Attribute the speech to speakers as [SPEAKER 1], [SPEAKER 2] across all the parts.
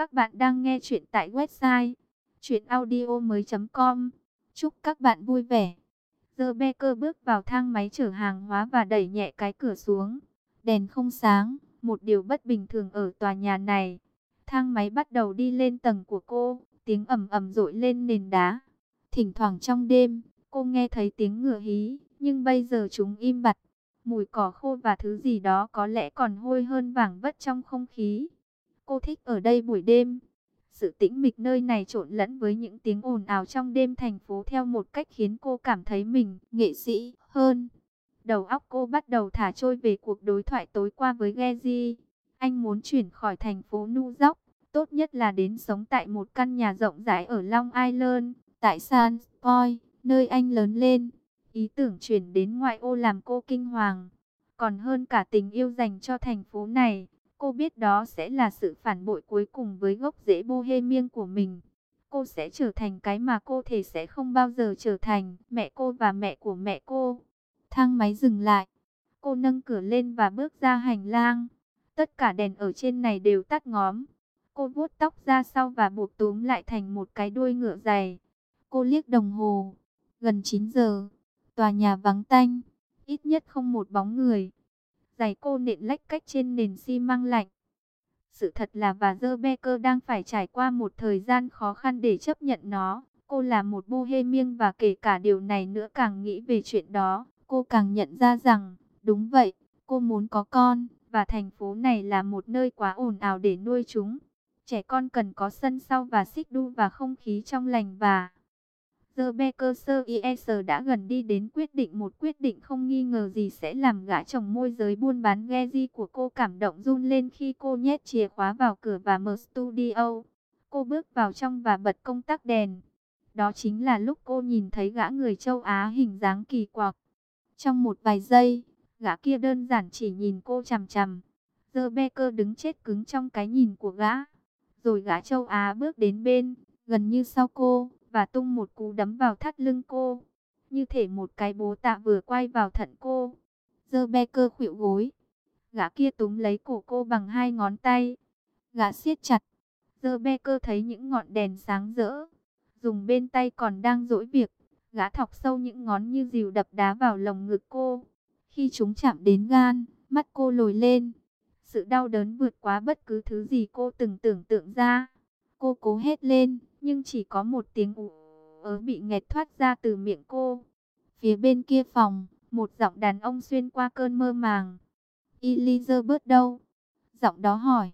[SPEAKER 1] Các bạn đang nghe chuyện tại website chuyenaudio.com. Chúc các bạn vui vẻ. Rebecca bước vào thang máy chở hàng hóa và đẩy nhẹ cái cửa xuống. Đèn không sáng, một điều bất bình thường ở tòa nhà này. Thang máy bắt đầu đi lên tầng của cô, tiếng ầm ầm dội lên nền đá. Thỉnh thoảng trong đêm, cô nghe thấy tiếng ngựa hí, nhưng bây giờ chúng im bặt. Mùi cỏ khô và thứ gì đó có lẽ còn hôi hơn vảng vất trong không khí. Cô thích ở đây buổi đêm. Sự tĩnh mịch nơi này trộn lẫn với những tiếng ồn ào trong đêm thành phố theo một cách khiến cô cảm thấy mình nghệ sĩ hơn. Đầu óc cô bắt đầu thả trôi về cuộc đối thoại tối qua với Geji. Anh muốn chuyển khỏi thành phố New York, tốt nhất là đến sống tại một căn nhà rộng rãi ở Long Island, tại Sand Point, nơi anh lớn lên. Ý tưởng chuyển đến ngoại ô làm cô kinh hoàng, còn hơn cả tình yêu dành cho thành phố này. Cô biết đó sẽ là sự phản bội cuối cùng với gốc rễ Bohemian của mình. Cô sẽ trở thành cái mà cô thể sẽ không bao giờ trở thành, mẹ cô và mẹ của mẹ cô. Thang máy dừng lại. Cô nâng cửa lên và bước ra hành lang. Tất cả đèn ở trên này đều tắt ngóm. Cô vuốt tóc ra sau và buộc túm lại thành một cái đuôi ngựa dày. Cô liếc đồng hồ. Gần 9 giờ. Tòa nhà vắng tanh. Ít nhất không một bóng người. Giày cô nện lách cách trên nền xi măng lạnh. Sự thật là và Rebecca đang phải trải qua một thời gian khó khăn để chấp nhận nó. Cô là một bohemian và kể cả điều này nữa, càng nghĩ về chuyện đó, cô càng nhận ra rằng, đúng vậy, cô muốn có con, và thành phố này là một nơi quá ồn ào để nuôi chúng. Trẻ con cần có sân sau và xích đu và không khí trong lành và... Rebecca Sears đã gần đi đến một quyết định không nghi ngờ gì sẽ làm gã chồng môi giới buôn bán Geji của cô cảm động run lên khi cô nhét chìa khóa vào cửa và mở studio. Cô bước vào trong và bật công tắc đèn. Đó chính là lúc cô nhìn thấy gã người châu Á hình dáng kỳ quặc. Trong một vài giây, gã kia đơn giản chỉ nhìn cô chằm chằm. Rebecca đứng chết cứng trong cái nhìn của gã. Rồi gã châu Á bước đến bên, gần như sau cô, và tung một cú đấm vào thắt lưng cô, như thể một cái búa tạ vừa quay vào thận cô. Rebecca khuỵu gối. Gã kia túm lấy cổ cô bằng hai ngón tay. Gã siết chặt. Rebecca thấy những ngọn đèn sáng rỡ. Dùng bên tay còn đang dỗi việc. Gã thọc sâu những ngón như dìu đập đá vào lồng ngực cô. Khi chúng chạm đến gan, mắt cô lồi lên. Sự đau đớn vượt quá bất cứ thứ gì cô từng tưởng tượng ra. Cô cố hét lên, nhưng chỉ có một tiếng ú ớ bị nghẹt thoát ra từ miệng cô. Phía bên kia phòng, một giọng đàn ông xuyên qua cơn mơ màng. Elizabeth đâu? Giọng đó hỏi.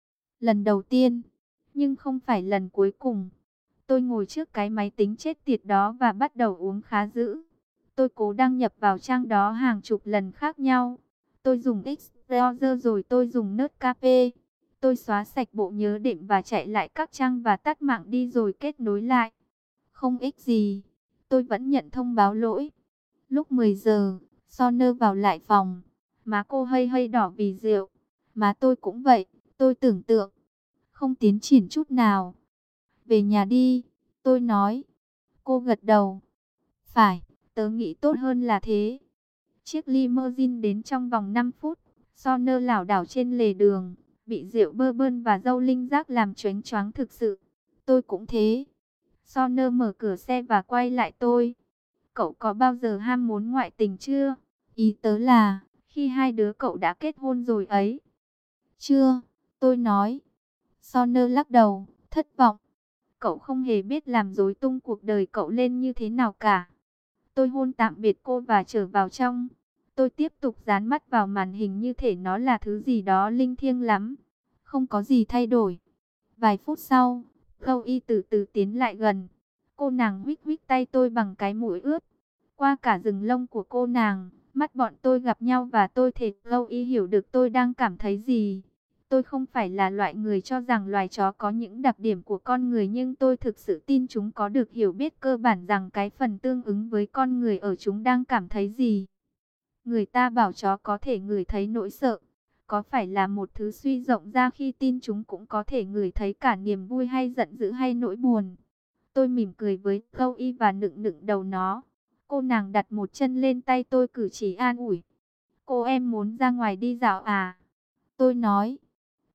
[SPEAKER 1] Lần đầu tiên, nhưng không phải lần cuối cùng. Tôi ngồi trước cái máy tính chết tiệt đó và bắt đầu uống khá dữ. Tôi cố đăng nhập vào trang đó hàng chục lần khác nhau. Tôi dùng Explorer rồi tôi dùng Netscape. Tôi xóa sạch bộ nhớ đệm và chạy lại các trang và tắt mạng đi rồi kết nối lại. Không ích gì. Tôi vẫn nhận thông báo lỗi. Lúc 10 giờ, Sonner vào lại phòng. Má cô hơi hơi đỏ vì rượu. Má tôi cũng vậy. Tôi tưởng tượng. Không tiến triển chút nào. Về nhà đi. Tôi nói. Cô gật đầu. Phải, tớ nghĩ tốt hơn là thế. Chiếc limousine đến trong vòng 5 phút. Sonner lảo đảo trên lề đường. Bị rượu bourbon và dâu linh giác làm choáng choáng thực sự. Tôi cũng thế. Sonner mở cửa xe và quay lại tôi. Cậu có bao giờ ham muốn ngoại tình chưa? Ý tớ là, khi hai đứa cậu đã kết hôn rồi ấy. Chưa, tôi nói. Sonner lắc đầu, thất vọng. Cậu không hề biết làm rối tung cuộc đời cậu lên như thế nào cả. Tôi hôn tạm biệt cô và trở vào trong. Tôi tiếp tục dán mắt vào màn hình như thể nó là thứ gì đó linh thiêng lắm. Không có gì thay đổi. Vài phút sau, Chloe từ từ tiến lại gần. Cô nàng huých huých tay tôi bằng cái mũi ướt. Qua cả rừng lông của cô nàng, mắt bọn tôi gặp nhau và tôi thể Chloe hiểu được tôi đang cảm thấy gì. Tôi không phải là loại người cho rằng loài chó có những đặc điểm của con người, nhưng tôi thực sự tin chúng có được hiểu biết cơ bản rằng cái phần tương ứng với con người ở chúng đang cảm thấy gì. Người ta bảo chó có thể ngửi thấy nỗi sợ. Có phải là một thứ suy rộng ra khi tin chúng cũng có thể ngửi thấy cả niềm vui hay giận dữ hay nỗi buồn. Tôi mỉm cười với Chloe và nựng nựng đầu nó. Cô nàng đặt một chân lên tay tôi, cử chỉ an ủi. Cô em muốn ra ngoài đi dạo à? Tôi nói.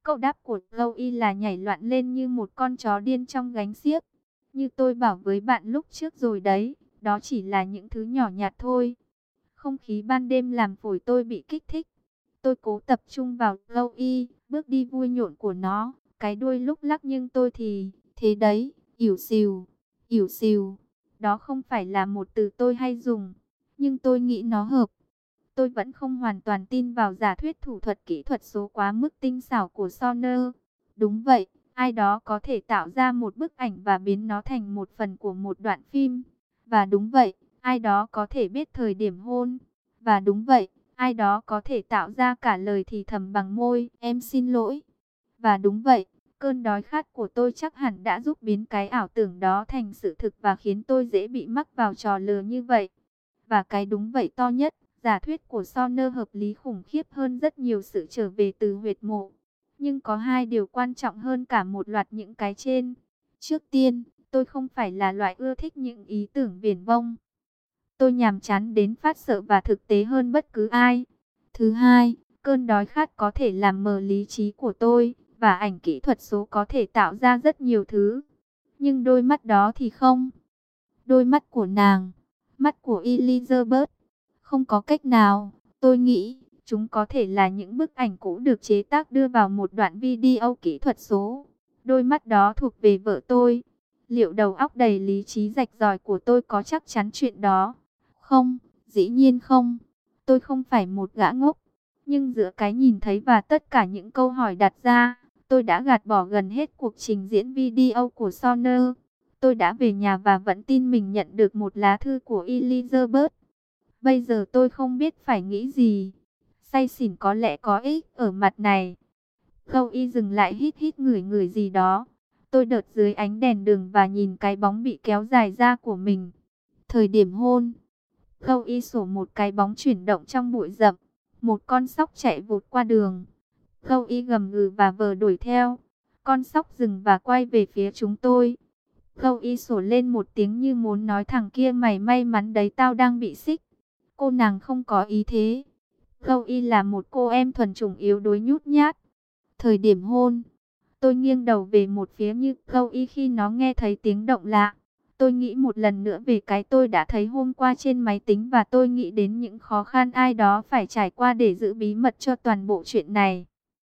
[SPEAKER 1] Câu đáp của Chloe là nhảy loạn lên như một con chó điên trong gánh xiếc. Như tôi bảo với bạn lúc trước rồi đấy, đó chỉ là những thứ nhỏ nhặt thôi. Không khí ban đêm làm phổi tôi bị kích thích. Tôi cố tập trung vào Chloe, bước đi vui nhộn của nó, cái đuôi lúc lắc nhưng tôi thì, thế đấy, ỉu xìu, ỉu xìu. Đó không phải là một từ tôi hay dùng, nhưng tôi nghĩ nó hợp. Tôi vẫn không hoàn toàn tin vào giả thuyết thủ thuật kỹ thuật số quá mức tinh xảo của Sonner. Đúng vậy, ai đó có thể tạo ra một bức ảnh và biến nó thành một phần của một đoạn phim. Và đúng vậy, ai đó có thể biết thời điểm hôn. Và đúng vậy, ai đó có thể tạo ra cả lời thì thầm bằng môi, em xin lỗi. Và đúng vậy, cơn đói khát của tôi chắc hẳn đã giúp biến cái ảo tưởng đó thành sự thực và khiến tôi dễ bị mắc vào trò lừa như vậy. Và cái đúng vậy to nhất, giả thuyết của Sonner hợp lý khủng khiếp hơn rất nhiều sự trở về từ huyệt mộ. Nhưng có hai điều quan trọng hơn cả một loạt những cái trên. Trước tiên, tôi không phải là loại ưa thích những ý tưởng viển vông. Tôi nhàm chán đến phát sợ và thực tế hơn bất cứ ai. Thứ hai, cơn đói khát có thể làm mờ lý trí của tôi, và ảnh kỹ thuật số có thể tạo ra rất nhiều thứ. Nhưng đôi mắt đó thì không. Đôi mắt của nàng, mắt của Elizabeth, không có cách nào, tôi nghĩ, chúng có thể là những bức ảnh cũ được chế tác đưa vào một đoạn video kỹ thuật số. Đôi mắt đó thuộc về vợ tôi. Liệu đầu óc đầy lý trí rạch ròi của tôi có chắc chắn chuyện đó? Không, dĩ nhiên không. Tôi không phải một gã ngốc. Nhưng giữa cái nhìn thấy và tất cả những câu hỏi đặt ra, tôi đã gạt bỏ gần hết cuộc trình diễn video của Sonner. Tôi đã về nhà và vẫn tin mình nhận được một lá thư của Elizabeth. Bây giờ tôi không biết phải nghĩ gì. Say xỉn có lẽ có ích ở mặt này. Chloe dừng lại hít hít ngửi ngửi gì đó. Tôi đợt dưới ánh đèn đường và nhìn cái bóng bị kéo dài ra của mình. Thời điểm hôn. Chloe sổ một cái bóng chuyển động trong bụi rậm. Một con sóc chạy vụt qua đường. Chloe gầm gừ và vờ đuổi theo. Con sóc dừng và quay về phía chúng tôi. Chloe sổ lên một tiếng như muốn nói thằng kia mày may mắn đấy tao đang bị xích. Cô nàng không có ý thế. Chloe là một cô em thuần chủng yếu đuối nhút nhát. Thời điểm hôn. Tôi nghiêng đầu về một phía như Chloe khi nó nghe thấy tiếng động lạ. Tôi nghĩ một lần nữa về cái tôi đã thấy hôm qua trên máy tính và tôi nghĩ đến những khó khăn ai đó phải trải qua để giữ bí mật cho toàn bộ chuyện này.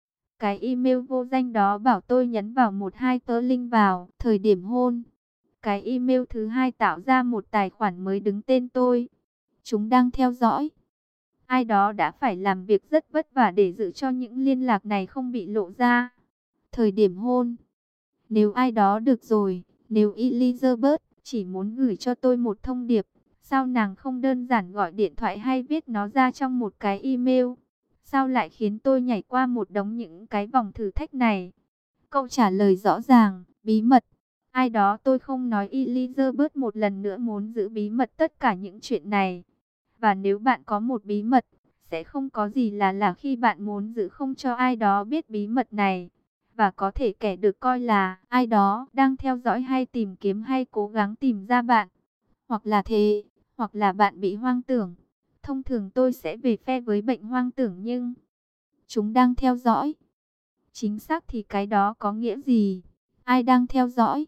[SPEAKER 1] Cái email vô danh đó bảo tôi nhấn vào một hai tờ link vào thời điểm hôn. Cái email thứ hai tạo ra một tài khoản mới đứng tên tôi. Chúng đang theo dõi. Ai đó đã phải làm việc rất vất vả để giữ cho những liên lạc này không bị lộ ra. Thời điểm hôn. Nếu ai đó được rồi, nếu Elizabeth chỉ muốn gửi cho tôi một thông điệp, sao nàng không đơn giản gọi điện thoại hay viết nó ra trong một cái email? Sao lại khiến tôi nhảy qua một đống những cái vòng thử thách này? Câu trả lời rõ ràng, bí mật. Ai đó tôi không nói Elizabeth một lần nữa muốn giữ bí mật tất cả những chuyện này. Và nếu bạn có một bí mật, sẽ không có gì là khi bạn muốn giữ không cho ai đó biết bí mật này. Và có thể kẻ được coi là ai đó đang theo dõi hay tìm kiếm hay cố gắng tìm ra bạn. Hoặc là thế, hoặc là bạn bị hoang tưởng. Thông thường tôi sẽ về phe với bệnh hoang tưởng nhưng chúng đang theo dõi. Chính xác thì cái đó có nghĩa gì? Ai đang theo dõi?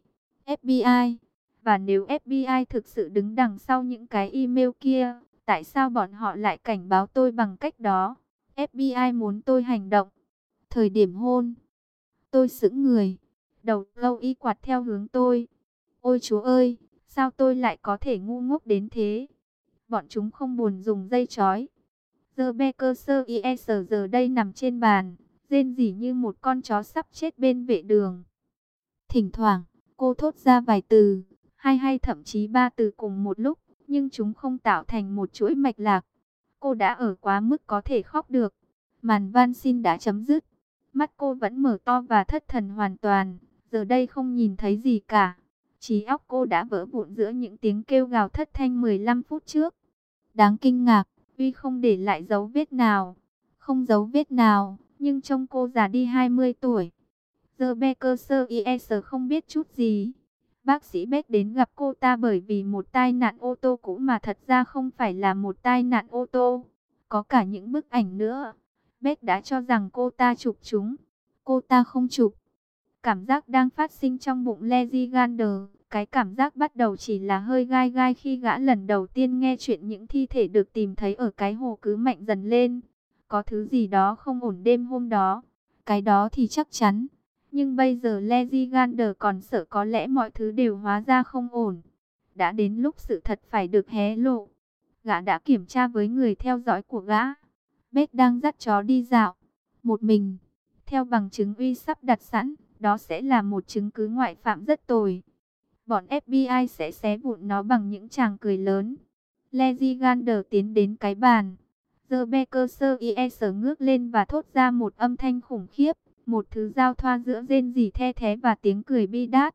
[SPEAKER 1] FBI. Và nếu FBI thực sự đứng đằng sau những cái email kia, tại sao bọn họ lại cảnh báo tôi bằng cách đó? FBI muốn tôi hành động. Thời điểm hôn. Tôi sững người. Đầu lâu y quạt theo hướng tôi. Ôi chúa ơi, sao tôi lại có thể ngu ngốc đến thế? Bọn chúng không buồn dùng dây trói. The Becker IS giờ đây nằm trên bàn, rên rỉ như một con chó sắp chết bên vệ đường. Thỉnh thoảng, cô thốt ra vài từ, hai hay thậm chí ba từ cùng một lúc, nhưng chúng không tạo thành một chuỗi mạch lạc. Cô đã ở quá mức có thể khóc được. Màn van xin đã chấm dứt. Mắt cô vẫn mở to và thất thần hoàn toàn, giờ đây không nhìn thấy gì cả. Trí óc cô đã vỡ vụn giữa những tiếng kêu gào thất thanh 15 phút trước. Đáng kinh ngạc, Uy không để lại dấu vết nào. Không dấu vết nào, nhưng trông cô già đi 20 tuổi. The Becker IS không biết chút gì. Bác sĩ Beck đến gặp cô ta bởi vì một tai nạn ô tô cũ mà thật ra không phải là một tai nạn ô tô. Có cả những bức ảnh nữa. Beck đã cho rằng cô ta chụp chúng. cô ta không chụp. Cảm giác đang phát sinh trong bụng Legigander, cái cảm giác bắt đầu chỉ là hơi gai gai khi gã lần đầu tiên nghe chuyện những thi thể được tìm thấy ở cái hồ cứ mạnh dần lên. Có thứ gì đó không ổn đêm hôm đó, cái đó thì chắc chắn. Nhưng bây giờ Legigander còn sợ có lẽ mọi thứ đều hóa ra không ổn. Đã đến lúc sự thật phải được hé lộ. Gã đã kiểm tra với người theo dõi của gã. Beth đang dắt chó đi dạo, một mình. Theo bằng chứng uy sắp đặt sẵn, đó sẽ là một chứng cứ ngoại phạm rất tồi. Bọn FBI sẽ xé vụn nó bằng những tràng cười lớn. Legigander tiến đến cái bàn. Rebecca Sears ngước lên và thốt ra một âm thanh khủng khiếp. Một thứ giao thoa giữa rên rỉ the thé và tiếng cười bi đát.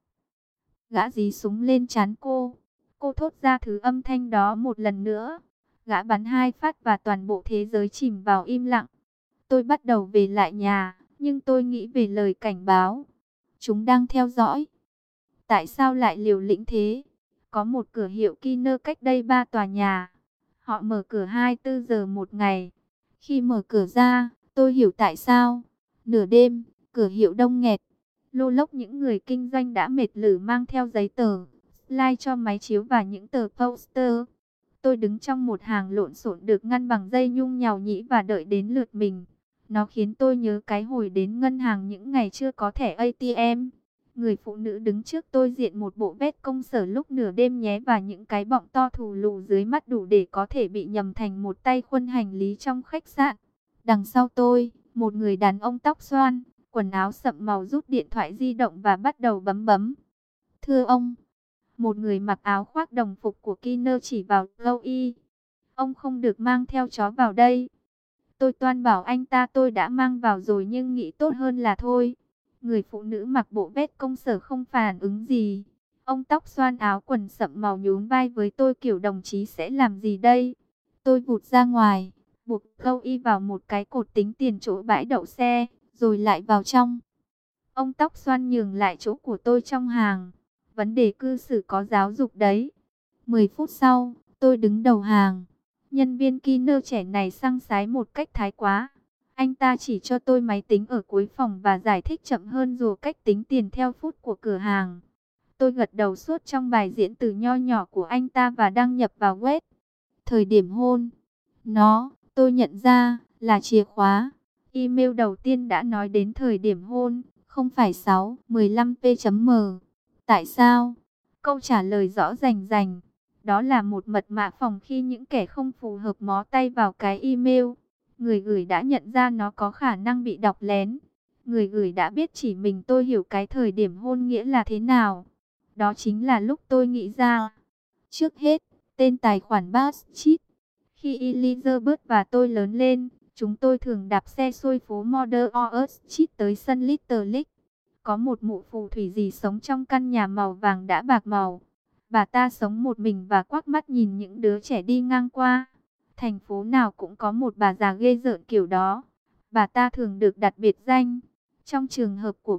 [SPEAKER 1] Gã dí súng lên trán cô. Cô thốt ra thứ âm thanh đó một lần nữa. Gã bắn 2 phát và toàn bộ thế giới chìm vào im lặng. Tôi bắt đầu về lại nhà, nhưng tôi nghĩ về lời cảnh báo. Chúng đang theo dõi. Tại sao lại liều lĩnh thế? Có một cửa hiệu Kiner cách đây 3 tòa nhà. Họ mở cửa 24 giờ một ngày. Khi mở cửa ra, tôi hiểu tại sao. Nửa đêm, cửa hiệu đông nghẹt. Lô lốc những người kinh doanh đã mệt lử mang theo giấy tờ, slide cho máy chiếu và những tờ poster. Tôi đứng trong một hàng lộn xộn được ngăn bằng dây nhung nhào nhĩ và đợi đến lượt mình. Nó khiến tôi nhớ cái hồi đến ngân hàng những ngày chưa có thẻ ATM. Người phụ nữ đứng trước tôi diện một bộ vest công sở lúc nửa đêm nhé và những cái bọng to thù lù dưới mắt đủ để có thể bị nhầm thành một tay khuân hành lý trong khách sạn. Đằng sau tôi, một người đàn ông tóc xoăn, quần áo sậm màu rút điện thoại di động và bắt đầu bấm bấm. Thưa ông, một người mặc áo khoác đồng phục của Kiner chỉ vào Louis. Ông không được mang theo chó vào đây. Tôi toan bảo anh ta tôi đã mang vào rồi nhưng nghĩ tốt hơn là thôi. Người phụ nữ mặc bộ vest công sở không phản ứng gì. Ông tóc xoăn áo quần sậm màu nhún vai với tôi kiểu đồng chí sẽ làm gì đây? Tôi vụt ra ngoài, buộc Louis vào một cái cột tính tiền chỗ bãi đậu xe, rồi lại vào trong. Ông tóc xoăn nhường lại chỗ của tôi trong hàng. Vấn đề cư xử có giáo dục đấy. 10 phút sau, tôi đứng đầu hàng. Nhân viên Kiner trẻ này săng sái một cách thái quá. Anh ta chỉ cho tôi máy tính ở cuối phòng và giải thích chậm hơn dù cách tính tiền theo phút của cửa hàng. Tôi gật đầu suốt trong bài diễn từ nho nhỏ của anh ta và đăng nhập vào web. Thời điểm hôn. Tôi nhận ra, là chìa khóa. Email đầu tiên đã nói đến thời điểm hôn, không phải 6:15p.m. Tại sao? Câu trả lời rõ rành rành. Đó là một mật mã phòng khi những kẻ không phù hợp mó tay vào cái email. Người gửi đã nhận ra nó có khả năng bị đọc lén. Người gửi đã biết chỉ mình tôi hiểu cái thời điểm hôn nghĩa là thế nào. Đó chính là lúc tôi nghĩ ra. Trước hết, tên tài khoản BuzzFeed. Khi Elizabeth và tôi lớn lên, chúng tôi thường đạp xe xuôi phố Modern Street tới sân Little League. Có một mụ phù thủy gì sống trong căn nhà màu vàng đã bạc màu. Bà ta sống một mình và quắc mắt nhìn những đứa trẻ đi ngang qua. Thành phố nào cũng có một bà già ghê rợn kiểu đó. Bà ta thường được đặt biệt danh. Trong trường hợp của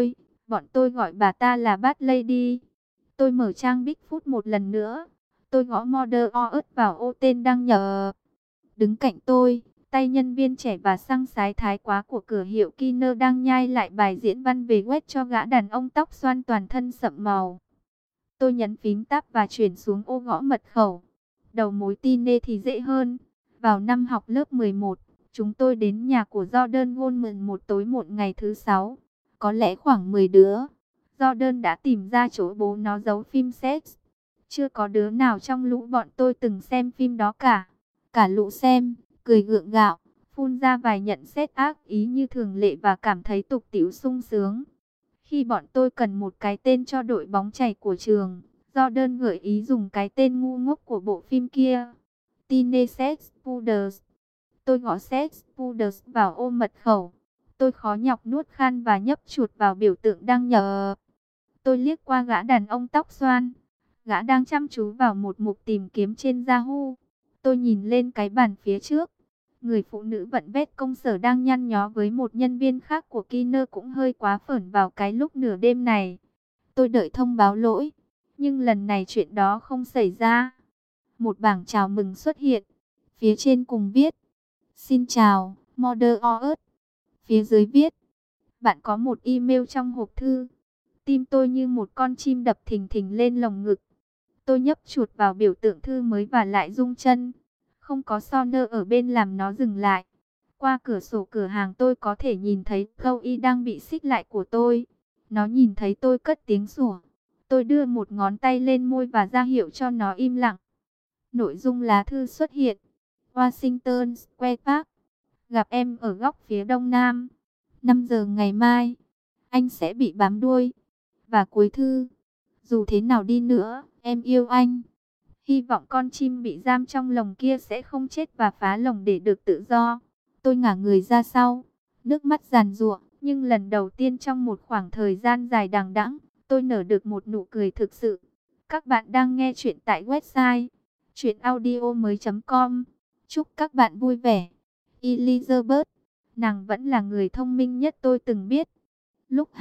[SPEAKER 1] bọn tôi gọi bà ta là Bad Lady. Tôi mở trang Bigfoot một lần nữa. Tôi gõ Modern vào ô tên đăng nhập. Đứng cạnh tôi, tay nhân viên trẻ và săng sái thái quá của cửa hiệu Kiner đang nhai lại bài diễn văn về web cho gã đàn ông tóc xoăn toàn thân sậm màu. Tôi nhấn phím tab và chuyển xuống ô gõ mật khẩu. Đầu mối tin thì dễ hơn. Vào năm học lớp 11, chúng tôi đến nhà của Jordan Goldman một tối một ngày thứ 6. Có lẽ khoảng 10 đứa. Jordan đã tìm ra chỗ bố nó giấu phim sex. Chưa có đứa nào trong lũ bọn tôi từng xem phim đó cả. Cả lũ xem, cười gượng gạo, phun ra vài nhận xét ác ý như thường lệ và cảm thấy tục tĩu sung sướng. Khi bọn tôi cần một cái tên cho đội bóng chày của trường, Jordan gợi ý dùng cái tên ngu ngốc của bộ phim kia. Teenage Sex Pudders. Tôi gõ Sex Pudders vào ô mật khẩu. Tôi khó nhọc nuốt khan và nhấp chuột vào biểu tượng đăng nhập. Tôi liếc qua gã đàn ông tóc xoăn. Gã đang chăm chú vào một mục tìm kiếm trên Yahoo. Tôi nhìn lên cái bàn phía trước. Người phụ nữ vận vest công sở đang nhăn nhó với một nhân viên khác của Kiner cũng hơi quá phởn vào cái lúc nửa đêm này. Tôi đợi thông báo lỗi. Nhưng lần này chuyện đó không xảy ra. Một bảng chào mừng xuất hiện. Phía trên cùng viết: Xin chào, Modern Earth. Phía dưới viết: Bạn có một email trong hộp thư. Tim tôi như một con chim đập thình thình lên lồng ngực. Tôi nhấp chuột vào biểu tượng thư mới và lại rung chân. Không có Soner ở bên làm nó dừng lại. Qua cửa sổ cửa hàng tôi có thể nhìn thấy Chloe đang bị xích lại của tôi. Nó nhìn thấy tôi cất tiếng sủa. Tôi đưa một ngón tay lên môi và ra hiệu cho nó im lặng. Nội dung lá thư xuất hiện. Washington Square Park. Gặp em ở góc phía đông nam. 5 giờ ngày mai. Anh sẽ bị bám đuôi. Và cuối thư. Dù thế nào đi nữa, em yêu anh. Hy vọng con chim bị giam trong lồng kia sẽ không chết và phá lồng để được tự do. Tôi ngả người ra sau. Nước mắt giàn giụa. Nhưng lần đầu tiên trong một khoảng thời gian dài đằng đẵng, tôi nở được một nụ cười thực sự. Các bạn đang nghe chuyện tại website chuyenaudio.com. Chúc các bạn vui vẻ. Elizabeth, nàng vẫn là người thông minh nhất tôi từng biết. Lúc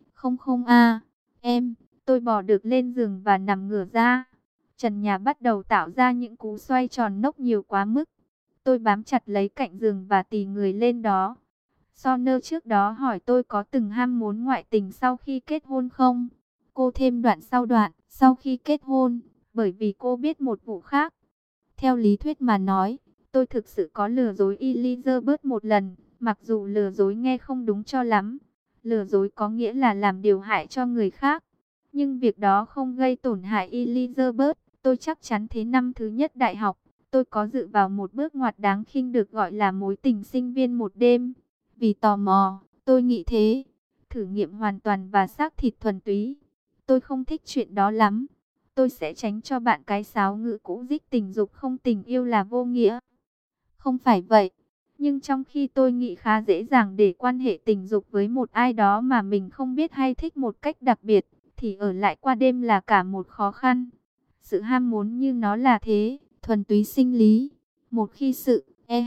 [SPEAKER 1] 2:00 em, tôi bò được lên giường và nằm ngửa ra. Trần nhà bắt đầu tạo ra những cú xoay tròn nốc nhiều quá mức. Tôi bám chặt lấy cạnh giường và tì người lên đó. Soner trước đó hỏi tôi có từng ham muốn ngoại tình sau khi kết hôn không? Cô thêm đoạn sau khi kết hôn, bởi vì cô biết một vụ khác. Theo lý thuyết mà nói, tôi thực sự có lừa dối Elizabeth một lần, mặc dù lừa dối nghe không đúng cho lắm. Lừa dối có nghĩa là làm điều hại cho người khác. Nhưng việc đó không gây tổn hại Elizabeth, tôi chắc chắn thế. Năm thứ nhất đại học, tôi có dự vào một bước ngoặt đáng khinh được gọi là mối tình sinh viên một đêm. Vì tò mò, tôi nghĩ thế. Thử nghiệm hoàn toàn và xác thịt thuần túy. Tôi không thích chuyện đó lắm. Tôi sẽ tránh cho bạn cái sáo ngữ cũ dích tình dục không tình yêu là vô nghĩa. Không phải vậy. Nhưng trong khi tôi nghĩ khá dễ dàng để quan hệ tình dục với một ai đó mà mình không biết hay thích một cách đặc biệt, thì ở lại qua đêm là cả một khó khăn. Sự ham muốn như nó là thế, thuần túy sinh lý. Một khi sự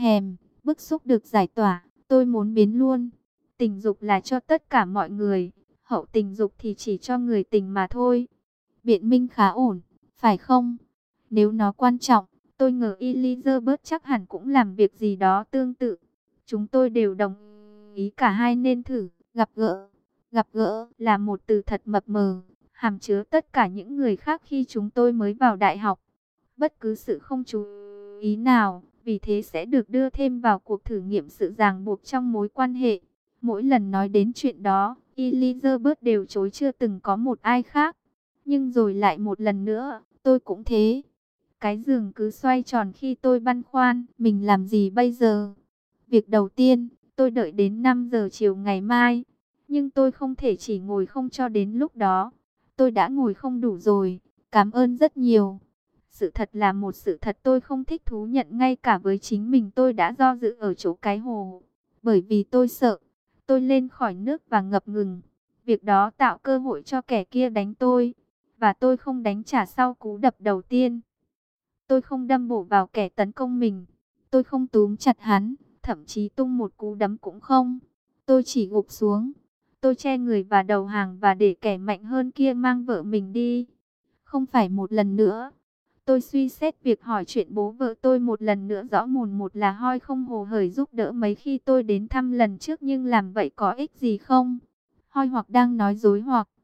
[SPEAKER 1] bức xúc được giải tỏa, tôi muốn biến luôn. Tình dục là cho tất cả mọi người, hậu tình dục thì chỉ cho người tình mà thôi. Biện minh khá ổn, phải không? Nếu nó quan trọng, tôi ngờ Elizabeth chắc hẳn cũng làm việc gì đó tương tự. Chúng tôi đều đồng ý cả hai nên thử. Gặp gỡ. Gặp gỡ là một từ thật mập mờ, hàm chứa tất cả những người khác khi chúng tôi mới vào đại học. Bất cứ sự không chú ý nào, vì thế sẽ được đưa thêm vào cuộc thử nghiệm sự ràng buộc trong mối quan hệ. Mỗi lần nói đến chuyện đó, Elizabeth đều chối chưa từng có một ai khác. Nhưng rồi lại một lần nữa, tôi cũng thế. Cái giường cứ xoay tròn khi tôi băn khoăn, mình làm gì bây giờ? Việc đầu tiên, tôi đợi đến 5 giờ chiều ngày mai. Nhưng tôi không thể chỉ ngồi không cho đến lúc đó. Tôi đã ngồi không đủ rồi, cảm ơn rất nhiều. Sự thật là một sự thật tôi không thích thú nhận ngay cả với chính mình. Tôi đã do dự ở chỗ cái hồ. Bởi vì tôi sợ, tôi lên khỏi nước và ngập ngừng. Việc đó tạo cơ hội cho kẻ kia đánh tôi. Và tôi không đánh trả sau cú đập đầu tiên. Tôi không đâm bổ vào kẻ tấn công mình. Tôi không túm chặt hắn, thậm chí tung một cú đấm cũng không. Tôi chỉ gục xuống. Tôi che người và đầu hàng và để kẻ mạnh hơn kia mang vợ mình đi. Không phải một lần nữa. Tôi suy xét việc hỏi chuyện bố vợ tôi một lần nữa rõ mồn một là Hoi không hồ hởi giúp đỡ mấy khi tôi đến thăm lần trước, nhưng làm vậy có ích gì không? Hoi hoặc đang nói dối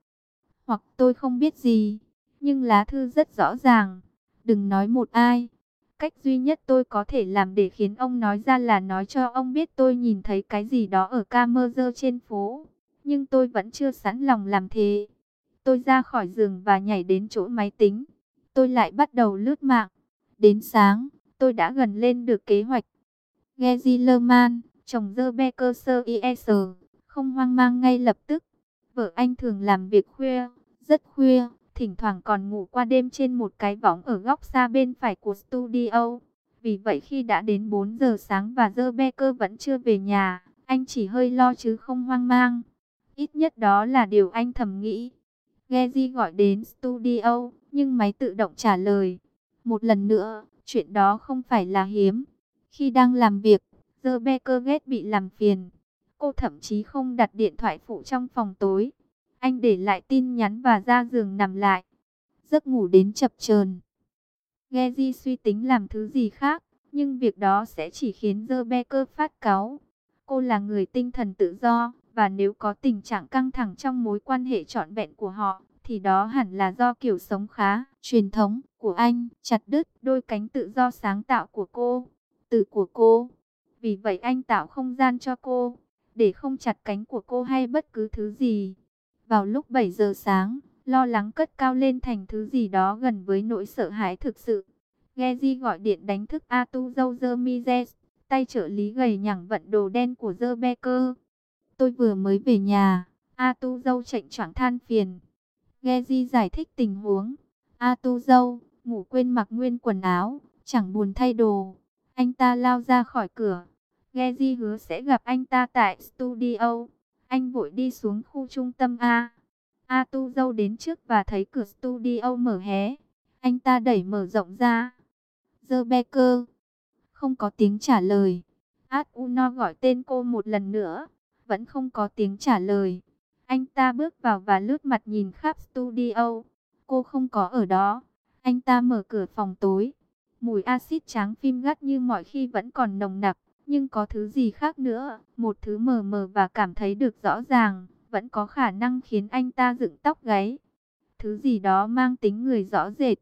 [SPEAKER 1] hoặc tôi không biết gì. Nhưng lá thư rất rõ ràng. Đừng nói một ai. Cách duy nhất tôi có thể làm để khiến ông nói ra là nói cho ông biết tôi nhìn thấy cái gì đó ở camera trên phố. Nhưng tôi vẫn chưa sẵn lòng làm thế. Tôi ra khỏi giường và nhảy đến chỗ máy tính. Tôi lại bắt đầu lướt mạng. Đến sáng, tôi đã gần lên được kế hoạch. Gezi Lerman, chồng Rebecca Sears, không hoang mang ngay lập tức. Vợ anh thường làm việc khuya, rất khuya, thỉnh thoảng còn ngủ qua đêm trên một cái võng ở góc xa bên phải của studio. Vì vậy khi đã đến 4 giờ sáng và Rebecca vẫn chưa về nhà, anh chỉ hơi lo chứ không hoang mang. Ít nhất đó là điều anh thầm nghĩ. Gezi gọi đến studio, nhưng máy tự động trả lời. Một lần nữa, chuyện đó không phải là hiếm. Khi đang làm việc, Rebecca ghét bị làm phiền. Cô thậm chí không đặt điện thoại phụ trong phòng tối. Anh để lại tin nhắn và ra giường nằm lại. Giấc ngủ đến chập chờn. Gezi suy tính làm thứ gì khác, nhưng việc đó sẽ chỉ khiến Rebecca phát cáu. Cô là người tinh thần tự do, Và nếu có tình trạng căng thẳng trong mối quan hệ trọn vẹn của họ, thì đó hẳn là do kiểu sống khá truyền thống của anh chặt đứt đôi cánh tự do sáng tạo của cô, tự của cô. Vì vậy anh tạo không gian cho cô, để không chặt cánh của cô hay bất cứ thứ gì. Vào lúc 7 giờ sáng, lo lắng cất cao lên thành thứ gì đó gần với nỗi sợ hãi thực sự. Geji gọi điện đánh thức Atuzou Ramirez, tay trợ lý gầy nhẳng vận đồ đen của Rebecca. Tôi vừa mới về nhà, Atuzou chạnh choạng than phiền. Geji giải thích tình huống. Atuzou ngủ quên mặc nguyên quần áo, chẳng buồn thay đồ. Anh ta lao ra khỏi cửa. Geji hứa sẽ gặp anh ta tại studio. Anh vội đi xuống khu trung tâm A. Atuzou đến trước và thấy cửa studio mở hé. Anh ta đẩy mở rộng ra. Rebecca. Không có tiếng trả lời. Atsuno gọi tên cô một lần nữa. Vẫn không có tiếng trả lời. Anh ta bước vào và lướt mặt nhìn khắp studio. Cô không có ở đó. Anh ta mở cửa phòng tối. Mùi axit tráng phim gắt như mọi khi vẫn còn nồng nặc. Nhưng có thứ gì khác nữa. Một thứ mờ mờ và cảm thấy được rõ ràng. Vẫn có khả năng khiến anh ta dựng tóc gáy. Thứ gì đó mang tính người rõ rệt.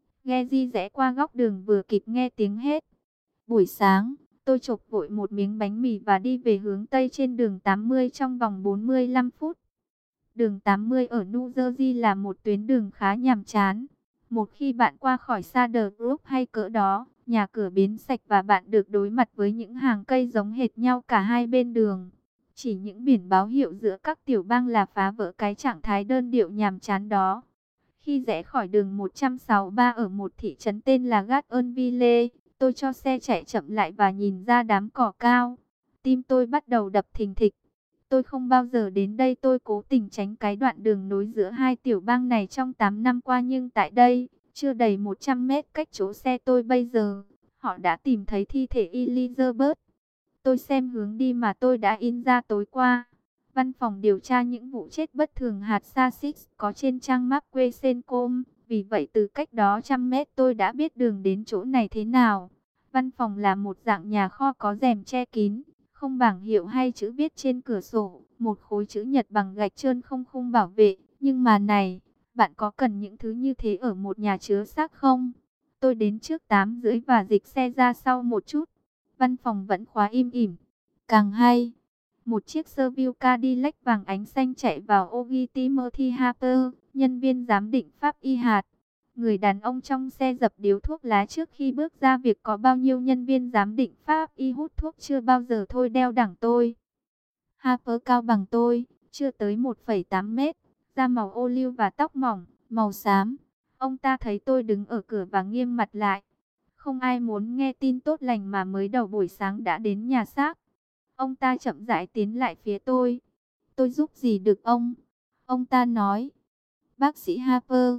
[SPEAKER 1] Geji rẽ qua góc đường vừa kịp nghe tiếng hét. Buổi sáng, tôi chộp vội một miếng bánh mì và đi về hướng Tây trên đường 80 trong vòng 45 phút. Đường 80 ở New Jersey là một tuyến đường khá nhàm chán. Một khi bạn qua khỏi Cedar Grove hay cỡ đó, nhà cửa biến sạch và bạn được đối mặt với những hàng cây giống hệt nhau cả hai bên đường. Chỉ những biển báo hiệu giữa các tiểu bang là phá vỡ cái trạng thái đơn điệu nhàm chán đó. Khi rẽ khỏi đường 163 ở một thị trấn tên là Gardnerville, tôi cho xe chạy chậm lại và nhìn ra đám cỏ cao. Tim tôi bắt đầu đập thình thịch. Tôi không bao giờ đến đây, tôi cố tình tránh cái đoạn đường nối giữa hai tiểu bang này trong 8 năm qua, nhưng tại đây, chưa đầy 100 mét cách chỗ xe tôi bây giờ, họ đã tìm thấy thi thể Elizabeth. Tôi xem hướng đi mà tôi đã in ra tối qua. Văn phòng điều tra những vụ chết bất thường hạt Sussex có trên trang map Queenscombe. Vì vậy từ cách đó trăm mét tôi đã biết đường đến chỗ này thế nào. Văn phòng là một dạng nhà kho có rèm che kín, không bảng hiệu hay chữ viết trên cửa sổ. Một khối chữ nhật bằng gạch trơn không khung bảo vệ. Nhưng mà này, bạn có cần những thứ như thế ở một nhà chứa xác không? Tôi đến trước 8:30 và dịch xe ra sau một chút. Văn phòng vẫn khóa im ỉm. Càng hay, một chiếc Serviu Cadillac vàng ánh xanh chạy vào ô ghi Timothy Harper, nhân viên giám định pháp y hạt. Người đàn ông trong xe dập điếu thuốc lá trước khi bước ra. Việc có bao nhiêu nhân viên giám định pháp y hút thuốc chưa bao giờ thôi đeo đẳng tôi. Harper cao bằng tôi, chưa tới 1,8 mét, da màu ô liu và tóc mỏng, màu xám. Ông ta thấy tôi đứng ở cửa và nghiêm mặt lại. Không ai muốn nghe tin tốt lành mà mới đầu buổi sáng đã đến nhà xác. Ông ta chậm rãi tiến lại phía tôi. Tôi giúp gì được ông? Ông ta nói. Bác sĩ Harper.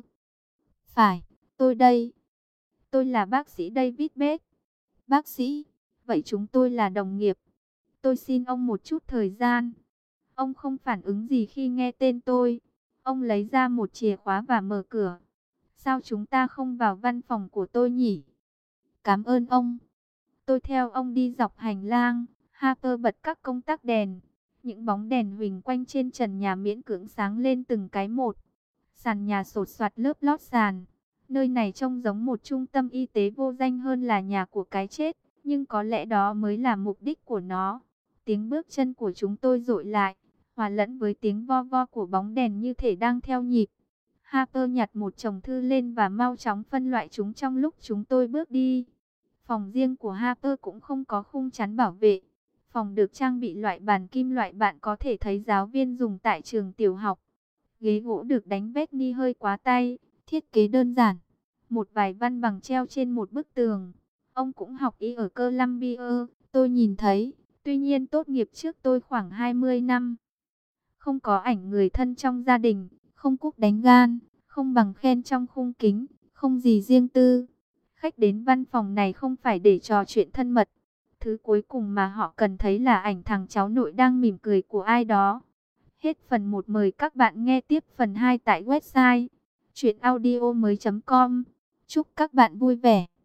[SPEAKER 1] Phải, tôi đây. Tôi là bác sĩ David Beck. Bác sĩ, vậy chúng tôi là đồng nghiệp. Tôi xin ông một chút thời gian. Ông không phản ứng gì khi nghe tên tôi. Ông lấy ra một chìa khóa và mở cửa. Sao chúng ta không vào văn phòng của tôi nhỉ? Cảm ơn ông. Tôi theo ông đi dọc hành lang. Harper bật các công tắc đèn. Những bóng đèn huỳnh quanh trên trần nhà miễn cưỡng sáng lên từng cái một. Sàn nhà sột soạt lớp lót sàn. Nơi này trông giống một trung tâm y tế vô danh hơn là nhà của cái chết. Nhưng có lẽ đó mới là mục đích của nó. Tiếng bước chân của chúng tôi dội lại, hòa lẫn với tiếng vo vo của bóng đèn như thể đang theo nhịp. Harper nhặt một chồng thư lên và mau chóng phân loại chúng trong lúc chúng tôi bước đi. Phòng riêng của Harper cũng không có khung chắn bảo vệ. Phòng được trang bị loại bàn kim loại bạn có thể thấy giáo viên dùng tại trường tiểu học. Ghế gỗ được đánh vét ni hơi quá tay, thiết kế đơn giản. Một vài văn bằng treo trên một bức tường. Ông cũng học y ở Columbia, tôi nhìn thấy. Tuy nhiên tốt nghiệp trước tôi khoảng 20 năm. Không có ảnh người thân trong gia đình, không cúp đánh gan, không bằng khen trong khung kính, không gì riêng tư. Khách đến văn phòng này không phải để trò chuyện thân mật. Thứ cuối cùng mà họ cần thấy là ảnh thằng cháu nội đang mỉm cười của ai đó. Hết phần 1, mời các bạn nghe tiếp phần 2 tại website chuyenaudio.com. Chúc các bạn vui vẻ.